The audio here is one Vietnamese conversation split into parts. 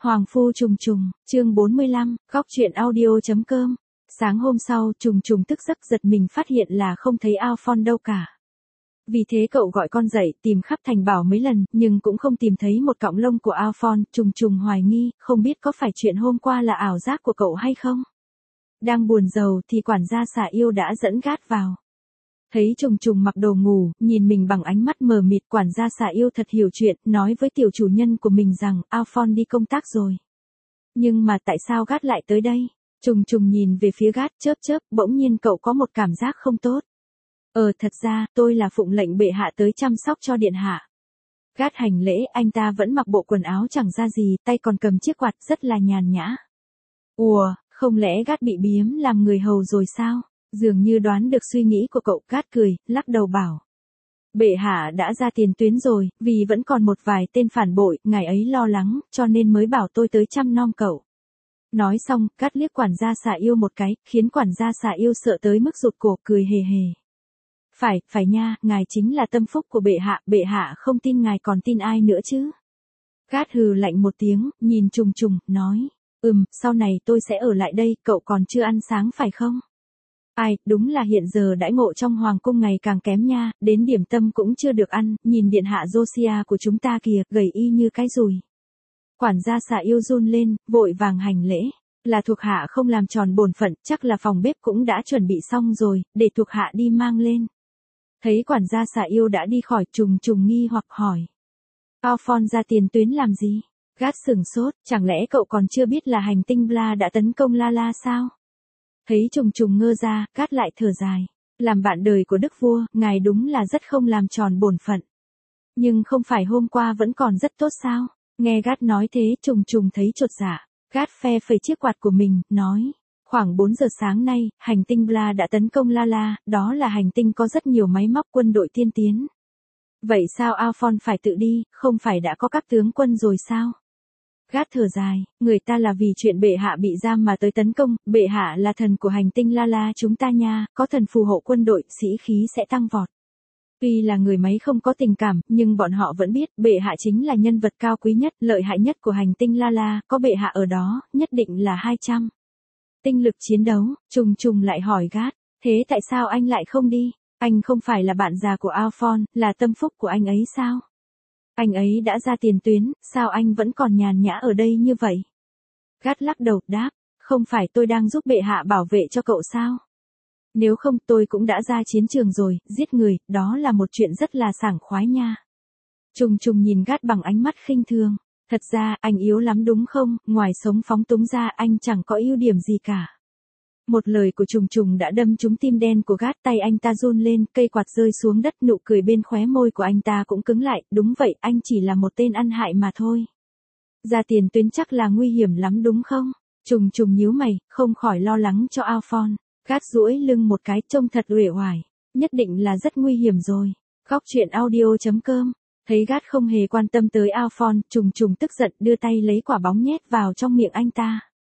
Hoàng phu trùng trùng, chương 45, góc truyện audio.com. Sáng hôm sau, trùng trùng thức giấc giật mình phát hiện là không thấy Alphonse đâu cả. Vì thế cậu gọi con dậy, tìm khắp thành bảo mấy lần, nhưng cũng không tìm thấy một cọng lông của Alphonse. Trùng trùng hoài nghi, không biết có phải chuyện hôm qua là ảo giác của cậu hay không. Đang buồn rầu thì quản gia xà yêu đã dẫn Gát vào. Thấy trùng trùng mặc đồ ngủ, nhìn mình bằng ánh mắt mờ mịt, quản gia xà yêu thật hiểu chuyện, nói với tiểu chủ nhân của mình rằng Alphonse đi công tác rồi. Nhưng mà tại sao Gát lại tới đây? Trùng trùng nhìn về phía Gát chớp chớp, bỗng nhiên cậu có một cảm giác không tốt. Thật ra, tôi là phụng lệnh bệ hạ tới chăm sóc cho điện hạ. Gát hành lễ, anh ta vẫn mặc bộ quần áo chẳng ra gì, tay còn cầm chiếc quạt rất là nhàn nhã. Không lẽ Gát bị biếm làm người hầu rồi sao? Dường như đoán được suy nghĩ của cậu, Gát cười, lắc đầu bảo. Bệ hạ đã ra tiền tuyến rồi, vì vẫn còn một vài tên phản bội, ngài ấy lo lắng, cho nên mới bảo tôi tới chăm nom cậu. Nói xong, Gát liếc quản gia xà yêu một cái, khiến quản gia xà yêu sợ tới mức rụt cổ, cười hề hề. Phải nha, ngài chính là tâm phúc của bệ hạ không tin ngài còn tin ai nữa chứ? Gát hừ lạnh một tiếng, nhìn trùng trùng, nói. Sau này tôi sẽ ở lại đây, cậu còn chưa ăn sáng phải không? Đúng là hiện giờ đãi ngộ trong hoàng cung ngày càng kém nha, đến điểm tâm cũng chưa được ăn, nhìn điện hạ Josiah của chúng ta kìa, gầy y như cái dùi. Quản gia xà yêu run lên, vội vàng hành lễ, là thuộc hạ không làm tròn bổn phận, chắc là phòng bếp cũng đã chuẩn bị xong rồi, để thuộc hạ đi mang lên. Thấy quản gia xà yêu đã đi khỏi, trùng trùng nghi hoặc hỏi. Alphonse ra tiền tuyến làm gì? Gát sửng sốt, chẳng lẽ cậu còn chưa biết là hành tinh Bla đã tấn công La sao? Thấy trùng trùng ngơ ra, Gát lại thở dài. Làm bạn đời của đức vua, ngài đúng là rất không làm tròn bổn phận. Nhưng không phải hôm qua vẫn còn rất tốt sao? Nghe Gát nói thế, trùng trùng thấy chột dạ. Gát phe phẩy chiếc quạt của mình, nói. Khoảng 4 giờ sáng nay, hành tinh Bla đã tấn công La, đó là hành tinh có rất nhiều máy móc quân đội tiên tiến. Vậy sao Alphonse phải tự đi, không phải đã có các tướng quân rồi sao? Gát thở dài, người ta là vì chuyện bệ hạ bị giam mà tới tấn công, bệ hạ là thần của hành tinh La chúng ta nha, có thần phù hộ quân đội, sĩ khí sẽ tăng vọt. Tuy là người máy không có tình cảm, nhưng bọn họ vẫn biết bệ hạ chính là nhân vật cao quý nhất, lợi hại nhất của hành tinh La, có bệ hạ ở đó, nhất định là 200. Tinh lực chiến đấu, trùng trùng lại hỏi Gát, thế tại sao anh lại không đi? Anh không phải là bạn già của Alphonse, là tâm phúc của anh ấy sao? Anh ấy đã ra tiền tuyến, sao anh vẫn còn nhàn nhã ở đây như vậy? Gát lắc đầu, đáp, không phải tôi đang giúp bệ hạ bảo vệ cho cậu sao? Nếu không tôi cũng đã ra chiến trường rồi, giết người, đó là một chuyện rất là sảng khoái nha. Trùng trùng nhìn Gát bằng ánh mắt khinh thường. Thật ra, anh yếu lắm đúng không, ngoài sống phóng túng ra anh chẳng có ưu điểm gì cả. Một lời của trùng trùng đã đâm trúng tim đen của Gát, tay anh ta run lên, cây quạt rơi xuống đất, nụ cười bên khóe môi của anh ta cũng cứng lại, đúng vậy, anh chỉ là một tên ăn hại mà thôi. Ra tiền tuyến chắc là nguy hiểm lắm đúng không? Trùng trùng nhíu mày, không khỏi lo lắng cho Alphonse. Gát duỗi lưng một cái, trông thật uể oải, nhất định là rất nguy hiểm rồi. Góc truyện audio.com. Thấy Gát không hề quan tâm tới Alphonse, trùng trùng tức giận đưa tay lấy quả bóng nhét vào trong miệng anh ta.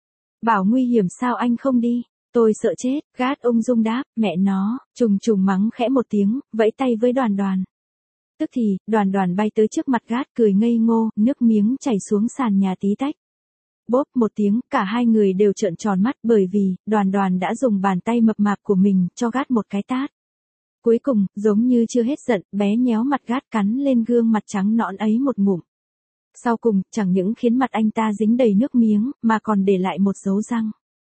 Bảo nguy hiểm sao anh không đi? Tôi sợ chết, Gát ung dung đáp, mẹ nó, trùng trùng mắng khẽ một tiếng, vẫy tay với Đoàn Đoàn. Tức thì, Đoàn bay tới trước mặt Gát cười ngây ngô, nước miếng chảy xuống sàn nhà tí tách. Bốp một tiếng, cả hai người đều trợn tròn mắt bởi vì, Đoàn đã dùng bàn tay mập mạp của mình, cho Gát một cái tát. Cuối cùng, giống như chưa hết giận, bé nhéo mặt Gát cắn lên gương mặt trắng nõn ấy một ngụm. Sau cùng, chẳng những khiến mặt anh ta dính đầy nước miếng, mà còn để lại một dấu răng.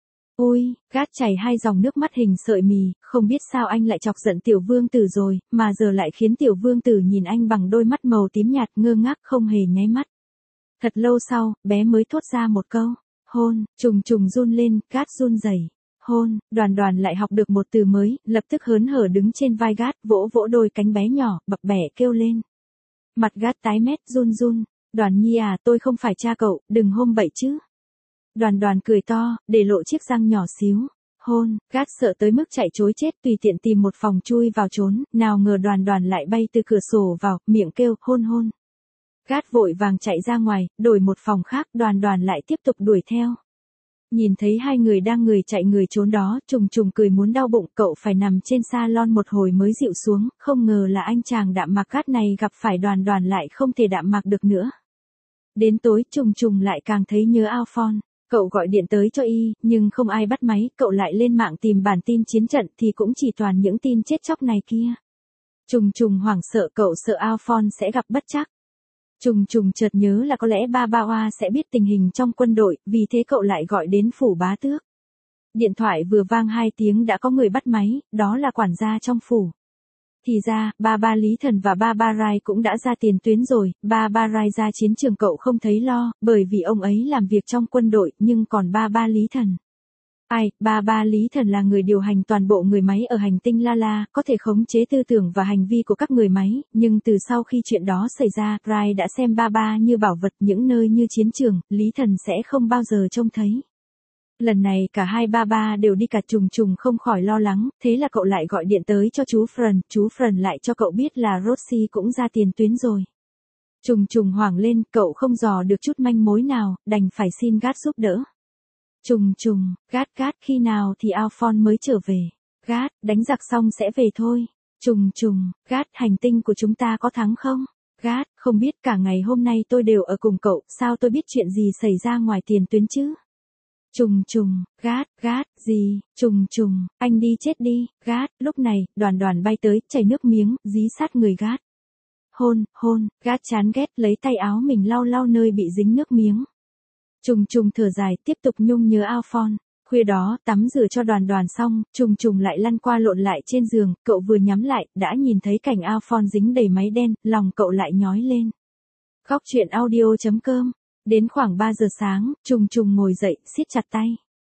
Ôi, Gát chảy 2 dòng nước mắt hình sợi mì, không biết sao anh lại chọc giận tiểu vương tử rồi, mà giờ lại khiến tiểu vương tử nhìn anh bằng đôi mắt màu tím nhạt ngơ ngác không hề nháy mắt. Thật lâu sau, bé mới thốt ra một câu, hôn, trùng trùng run lên, Gát run rẩy. Hôn, Đoàn lại học được một từ mới, lập tức hớn hở đứng trên vai Gát, vỗ vỗ đôi cánh bé nhỏ, bập bẹ kêu lên. Mặt Gát tái mét, run. Đoàn nhi à, tôi không phải cha cậu, đừng hôn bậy chứ. Đoàn cười to, để lộ chiếc răng nhỏ xíu. Hôn, Gát sợ tới mức chạy trối chết, tùy tiện tìm một phòng chui vào trốn, nào ngờ Đoàn lại bay từ cửa sổ vào, miệng kêu, hôn. Gát vội vàng chạy ra ngoài, đổi một phòng khác, Đoàn lại tiếp tục đuổi theo. Nhìn thấy hai người đang người chạy người trốn đó, trùng trùng cười muốn đau bụng, cậu phải nằm trên salon một hồi mới dịu xuống, không ngờ là anh chàng đạm mạc Gát này gặp phải Đoàn lại không thể đạm mạc được nữa. Đến tối Trùng Trùng lại càng thấy nhớ Alphonse. Cậu gọi điện tới cho y, nhưng không ai bắt máy, cậu lại lên mạng tìm bản tin chiến trận thì cũng chỉ toàn những tin chết chóc này kia. Trùng Trùng hoảng sợ, cậu sợ Alphonse sẽ gặp bất trắc. Trùng Trùng chợt nhớ là có lẽ ba ba Oa sẽ biết tình hình trong quân đội, vì thế cậu lại gọi đến phủ bá tước. Điện thoại vừa vang 2 tiếng đã có người bắt máy, đó là quản gia trong phủ. Thì ra, ba ba Lý Thần và ba ba Rai cũng đã ra tiền tuyến rồi, ba ba Rai ra chiến trường cậu không thấy lo, bởi vì ông ấy làm việc trong quân đội, nhưng còn ba ba Lý Thần. Ba ba Lý Thần là người điều hành toàn bộ người máy ở hành tinh La La, có thể khống chế tư tưởng và hành vi của các người máy, nhưng từ sau khi chuyện đó xảy ra, Rai đã xem ba ba như bảo vật, những nơi như chiến trường, Lý Thần sẽ không bao giờ trông thấy. Lần này cả hai ba ba đều đi, cả Trùng Trùng không khỏi lo lắng, thế là cậu lại gọi điện tới cho chú Fran lại cho cậu biết là Rosie cũng ra tiền tuyến rồi. Trùng Trùng hoảng lên, cậu không dò được chút manh mối nào, đành phải xin Gát giúp đỡ. Trùng Trùng, Gát khi nào thì Alphonse mới trở về? Gát, đánh giặc xong sẽ về thôi. Trùng Trùng, Gát, hành tinh của chúng ta có thắng không? Gát, không biết, cả ngày hôm nay tôi đều ở cùng cậu, sao tôi biết chuyện gì xảy ra ngoài tiền tuyến chứ? Trùng Trùng, Gát, gì? Trùng Trùng, anh đi chết đi, Gát. Lúc này, Đoàn bay tới, chảy nước miếng, dí sát người Gát. Hôn, Gát chán ghét, lấy tay áo mình lau nơi bị dính nước miếng. Trùng Trùng thở dài, tiếp tục nhung nhớ Alphonse. Khuya đó, tắm rửa cho Đoàn xong, Trùng Trùng lại lăn qua lộn lại trên giường, cậu vừa nhắm lại, đã nhìn thấy cảnh Alphonse dính đầy máy đen, lòng cậu lại nhói lên. Góc truyện audio.com. Đến khoảng 3 giờ sáng, Trùng Trùng ngồi dậy, siết chặt tay.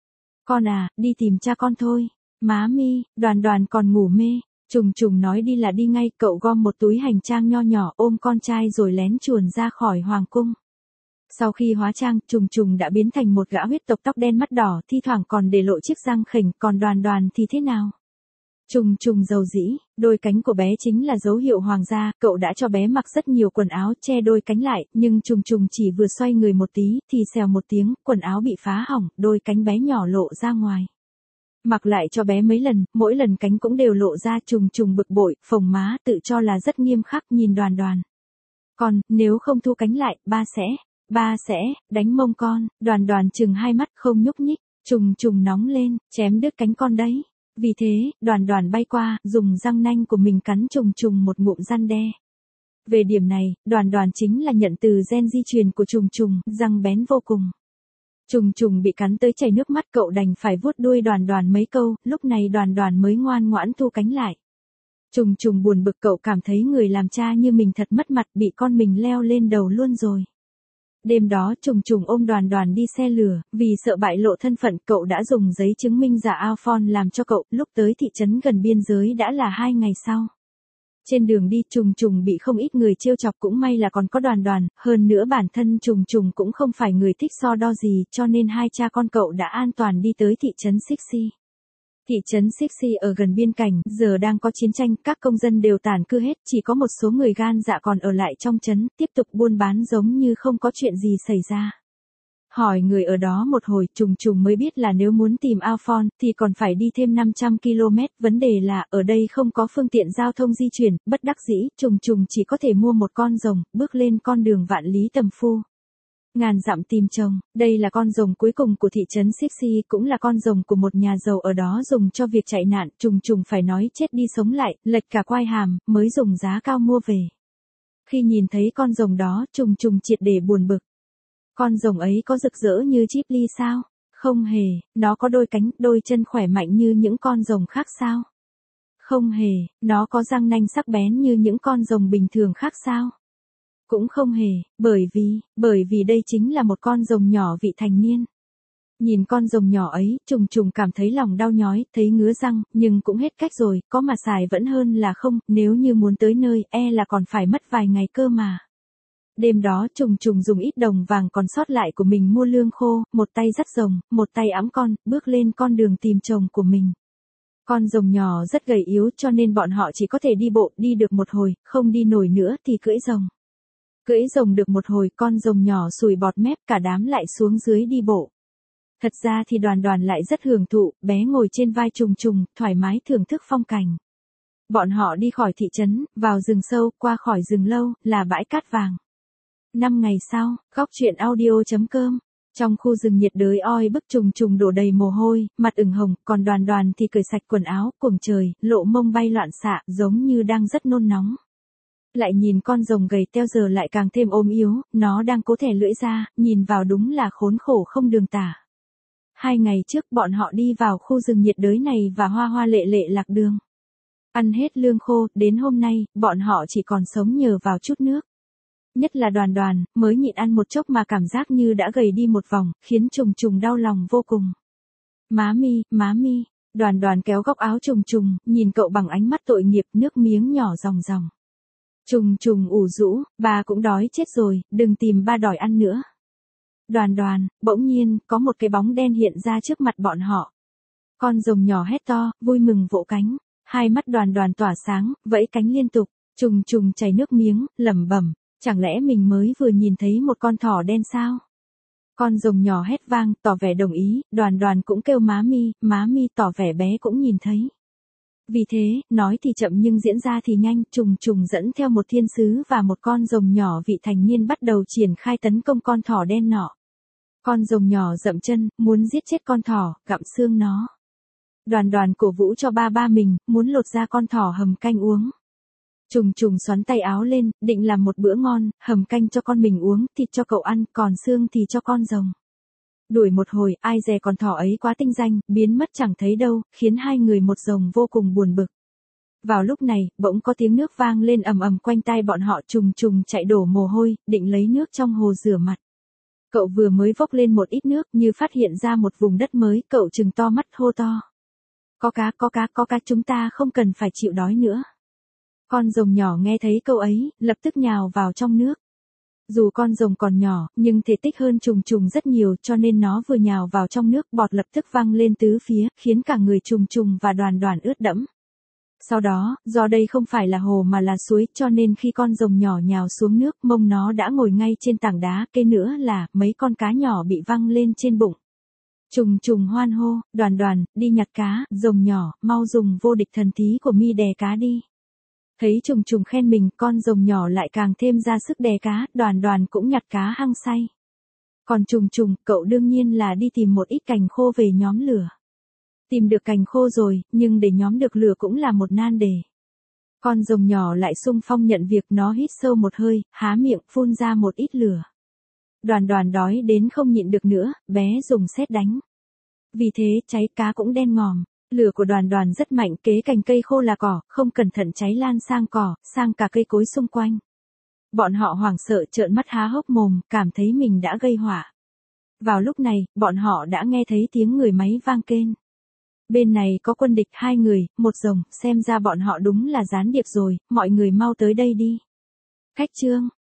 Con à, đi tìm cha con thôi. Má mi, Đoàn còn ngủ mê. Trùng Trùng nói đi là đi ngay, cậu gom một túi hành trang nho nhỏ, ôm con trai rồi lén chuồn ra khỏi hoàng cung. Sau khi hóa trang, Trùng Trùng đã biến thành một gã huyết tộc tóc đen mắt đỏ, thi thoảng còn để lộ chiếc răng khểnh, còn Đoàn thì thế nào? Trùng Trùng rầu rĩ, đôi cánh của bé chính là dấu hiệu hoàng gia, cậu đã cho bé mặc rất nhiều quần áo che đôi cánh lại, nhưng Trùng Trùng chỉ vừa xoay người một tí, thì xèo một tiếng, quần áo bị phá hỏng, đôi cánh bé nhỏ lộ ra ngoài. Mặc lại cho bé mấy lần, mỗi lần cánh cũng đều lộ ra. Trùng Trùng bực bội, phồng má, tự cho là rất nghiêm khắc, nhìn Đoàn. Con, nếu không thu cánh lại, ba sẽ, đánh mông con. Đoàn chừng hai mắt không nhúc nhích, Trùng Trùng nóng lên, chém đứt cánh con đấy. Vì thế, Đoàn bay qua, dùng răng nanh của mình cắn Trùng Trùng một ngụm răn đe. Về điểm này, Đoàn chính là nhận từ gen di truyền của Trùng Trùng, răng bén vô cùng. Trùng Trùng bị cắn tới chảy nước mắt, cậu đành phải vuốt đuôi Đoàn mấy câu, lúc này Đoàn mới ngoan ngoãn thu cánh lại. Trùng Trùng buồn bực, cậu cảm thấy người làm cha như mình thật mất mặt, bị con mình leo lên đầu luôn rồi. Đêm đó Trùng Trùng ôm Đoàn đi xe lửa, vì sợ bại lộ thân phận, cậu đã dùng giấy chứng minh giả Alphonse làm cho cậu, lúc tới thị trấn gần biên giới đã là 2 ngày sau. Trên đường đi Trùng Trùng bị không ít người trêu chọc, cũng may là còn có Đoàn, hơn nữa bản thân Trùng Trùng cũng không phải người thích so đo gì, cho nên hai cha con cậu đã an toàn đi tới thị trấn Sixi. Thị trấn Sixi ở gần biên cảnh, giờ đang có chiến tranh, các công dân đều tản cư hết, chỉ có một số người gan dạ còn ở lại trong trấn, tiếp tục buôn bán giống như không có chuyện gì xảy ra. Hỏi người ở đó một hồi, Trùng Trùng mới biết là nếu muốn tìm Alphonse, thì còn phải đi thêm 500 km, vấn đề là, ở đây không có phương tiện giao thông di chuyển, bất đắc dĩ, Trùng Trùng chỉ có thể mua một con rồng, bước lên con đường vạn lý tầm phu. Ngàn dặm tìm chồng, đây là con rồng cuối cùng của thị trấn Sixi, cũng là con rồng của một nhà giàu ở đó dùng cho việc chạy nạn, Trùng Trùng phải nói chết đi sống lại, lệch cả quai hàm, mới dùng giá cao mua về. Khi nhìn thấy con rồng đó, Trùng Trùng triệt để buồn bực. Con rồng ấy có rực rỡ như Ghibli sao? Không hề, nó có đôi cánh, đôi chân khỏe mạnh như những con rồng khác sao? Không hề, nó có răng nanh sắc bén như những con rồng bình thường khác sao? Cũng không hề, bởi vì đây chính là một con rồng nhỏ vị thành niên. Nhìn con rồng nhỏ ấy, Trùng Trùng cảm thấy lòng đau nhói, thấy ngứa răng, nhưng cũng hết cách rồi, có mà xài vẫn hơn là không, nếu như muốn tới nơi, là còn phải mất vài ngày cơ mà. Đêm đó Trùng Trùng dùng ít đồng vàng còn sót lại của mình mua lương khô, một tay dắt rồng, một tay ẵm con, bước lên con đường tìm chồng của mình. Con rồng nhỏ rất gầy yếu cho nên bọn họ chỉ có thể đi bộ, đi được một hồi, không đi nổi nữa thì cưỡi rồng. Cưỡi rồng được một hồi, con rồng nhỏ sùi bọt mép, cả đám lại xuống dưới đi bộ. Thật ra thì Đoàn lại rất hưởng thụ, bé ngồi trên vai Trùng Trùng, thoải mái thưởng thức phong cảnh. Bọn họ đi khỏi thị trấn, vào rừng sâu, qua khỏi rừng lâu, là bãi cát vàng. 5 ngày sau, góc chuyện audio.com. Trong khu rừng nhiệt đới oi bức trùng trùng đổ đầy mồ hôi, mặt ửng hồng, còn Đoàn Đoàn thì cởi sạch quần áo, cuồng trời, lộ mông bay loạn xạ, giống như đang rất nôn nóng. Lại nhìn con rồng gầy teo giờ lại càng thêm ốm yếu, nó đang cố thè lưỡi ra, nhìn vào đúng là khốn khổ không đường tả. 2 ngày trước bọn họ đi vào khu rừng nhiệt đới này và hoa hoa lệ lệ lạc đường. Ăn hết lương khô, đến hôm nay, bọn họ chỉ còn sống nhờ vào chút nước. Nhất là Đoàn Đoàn, mới nhịn ăn một chốc mà cảm giác như đã gầy đi một vòng, khiến trùng trùng đau lòng vô cùng. Má mi, Đoàn Đoàn kéo góc áo trùng trùng, nhìn cậu bằng ánh mắt tội nghiệp, nước miếng nhỏ ròng ròng. Trùng trùng ủ rũ, ba cũng đói chết rồi, đừng tìm ba đòi ăn nữa. Đoàn Đoàn, bỗng nhiên, có một cái bóng đen hiện ra trước mặt bọn họ. Con rồng nhỏ hét to, vui mừng vỗ cánh, hai mắt Đoàn Đoàn tỏa sáng, vẫy cánh liên tục, trùng trùng chảy nước miếng, lẩm bẩm, chẳng lẽ mình mới vừa nhìn thấy một con thỏ đen sao? Con rồng nhỏ hét vang, tỏ vẻ đồng ý, Đoàn Đoàn cũng kêu má mi tỏ vẻ bé cũng nhìn thấy. Vì thế, nói thì chậm nhưng diễn ra thì nhanh, trùng trùng dẫn theo một thiên sứ và một con rồng nhỏ vị thành niên bắt đầu triển khai tấn công con thỏ đen nọ. Con rồng nhỏ dậm chân, muốn giết chết con thỏ, gặm xương nó. Đoàn Đoàn cổ vũ cho ba mình, muốn lột ra con thỏ hầm canh uống. Trùng trùng xoắn tay áo lên, định làm một bữa ngon, hầm canh cho con mình uống, thịt cho cậu ăn, còn xương thì cho con rồng. Đuổi một hồi, ai dè con thỏ ấy quá tinh danh, biến mất chẳng thấy đâu, khiến hai người một rồng vô cùng buồn bực. Vào lúc này, bỗng có tiếng nước vang lên ầm ầm quanh tai bọn họ, trùng trùng chạy đổ mồ hôi, định lấy nước trong hồ rửa mặt. Cậu vừa mới vốc lên một ít nước, như phát hiện ra một vùng đất mới, cậu trừng to mắt hô to. Có cá, chúng ta không cần phải chịu đói nữa. Con rồng nhỏ nghe thấy câu ấy, lập tức nhào vào trong nước. Dù con rồng còn nhỏ, nhưng thể tích hơn trùng trùng rất nhiều cho nên nó vừa nhào vào trong nước bọt lập tức văng lên tứ phía, khiến cả người trùng trùng và Đoàn Đoàn ướt đẫm. Sau đó, do đây không phải là hồ mà là suối cho nên khi con rồng nhỏ nhào xuống nước mông nó đã ngồi ngay trên tảng đá, kế nữa là mấy con cá nhỏ bị văng lên trên bụng. Trùng trùng hoan hô, Đoàn Đoàn, đi nhặt cá, rồng nhỏ, mau dùng vô địch thần thí của mi đè cá đi. Thấy trùng trùng khen mình, con rồng nhỏ lại càng thêm ra sức đè cá, Đoàn Đoàn cũng nhặt cá hăng say. Còn trùng trùng, cậu đương nhiên là đi tìm một ít cành khô về nhóm lửa. Tìm được cành khô rồi, nhưng để nhóm được lửa cũng là một nan đề. Con rồng nhỏ lại xung phong nhận việc, nó hít sâu một hơi, há miệng phun ra một ít lửa. Đoàn Đoàn đói đến không nhịn được nữa, bé dùng sét đánh. Vì thế, cháy cá cũng đen ngòm. Lửa của Đoàn Đoàn rất mạnh, kế cành cây khô là cỏ, không cẩn thận cháy lan sang cỏ, sang cả cây cối xung quanh. Bọn họ hoảng sợ trợn mắt há hốc mồm, cảm thấy mình đã gây họa. Vào lúc này, bọn họ đã nghe thấy tiếng người máy vang kên. Bên này có quân địch 2 người, 1 rồng, xem ra bọn họ đúng là gián điệp rồi, mọi người mau tới đây đi. Khách trương,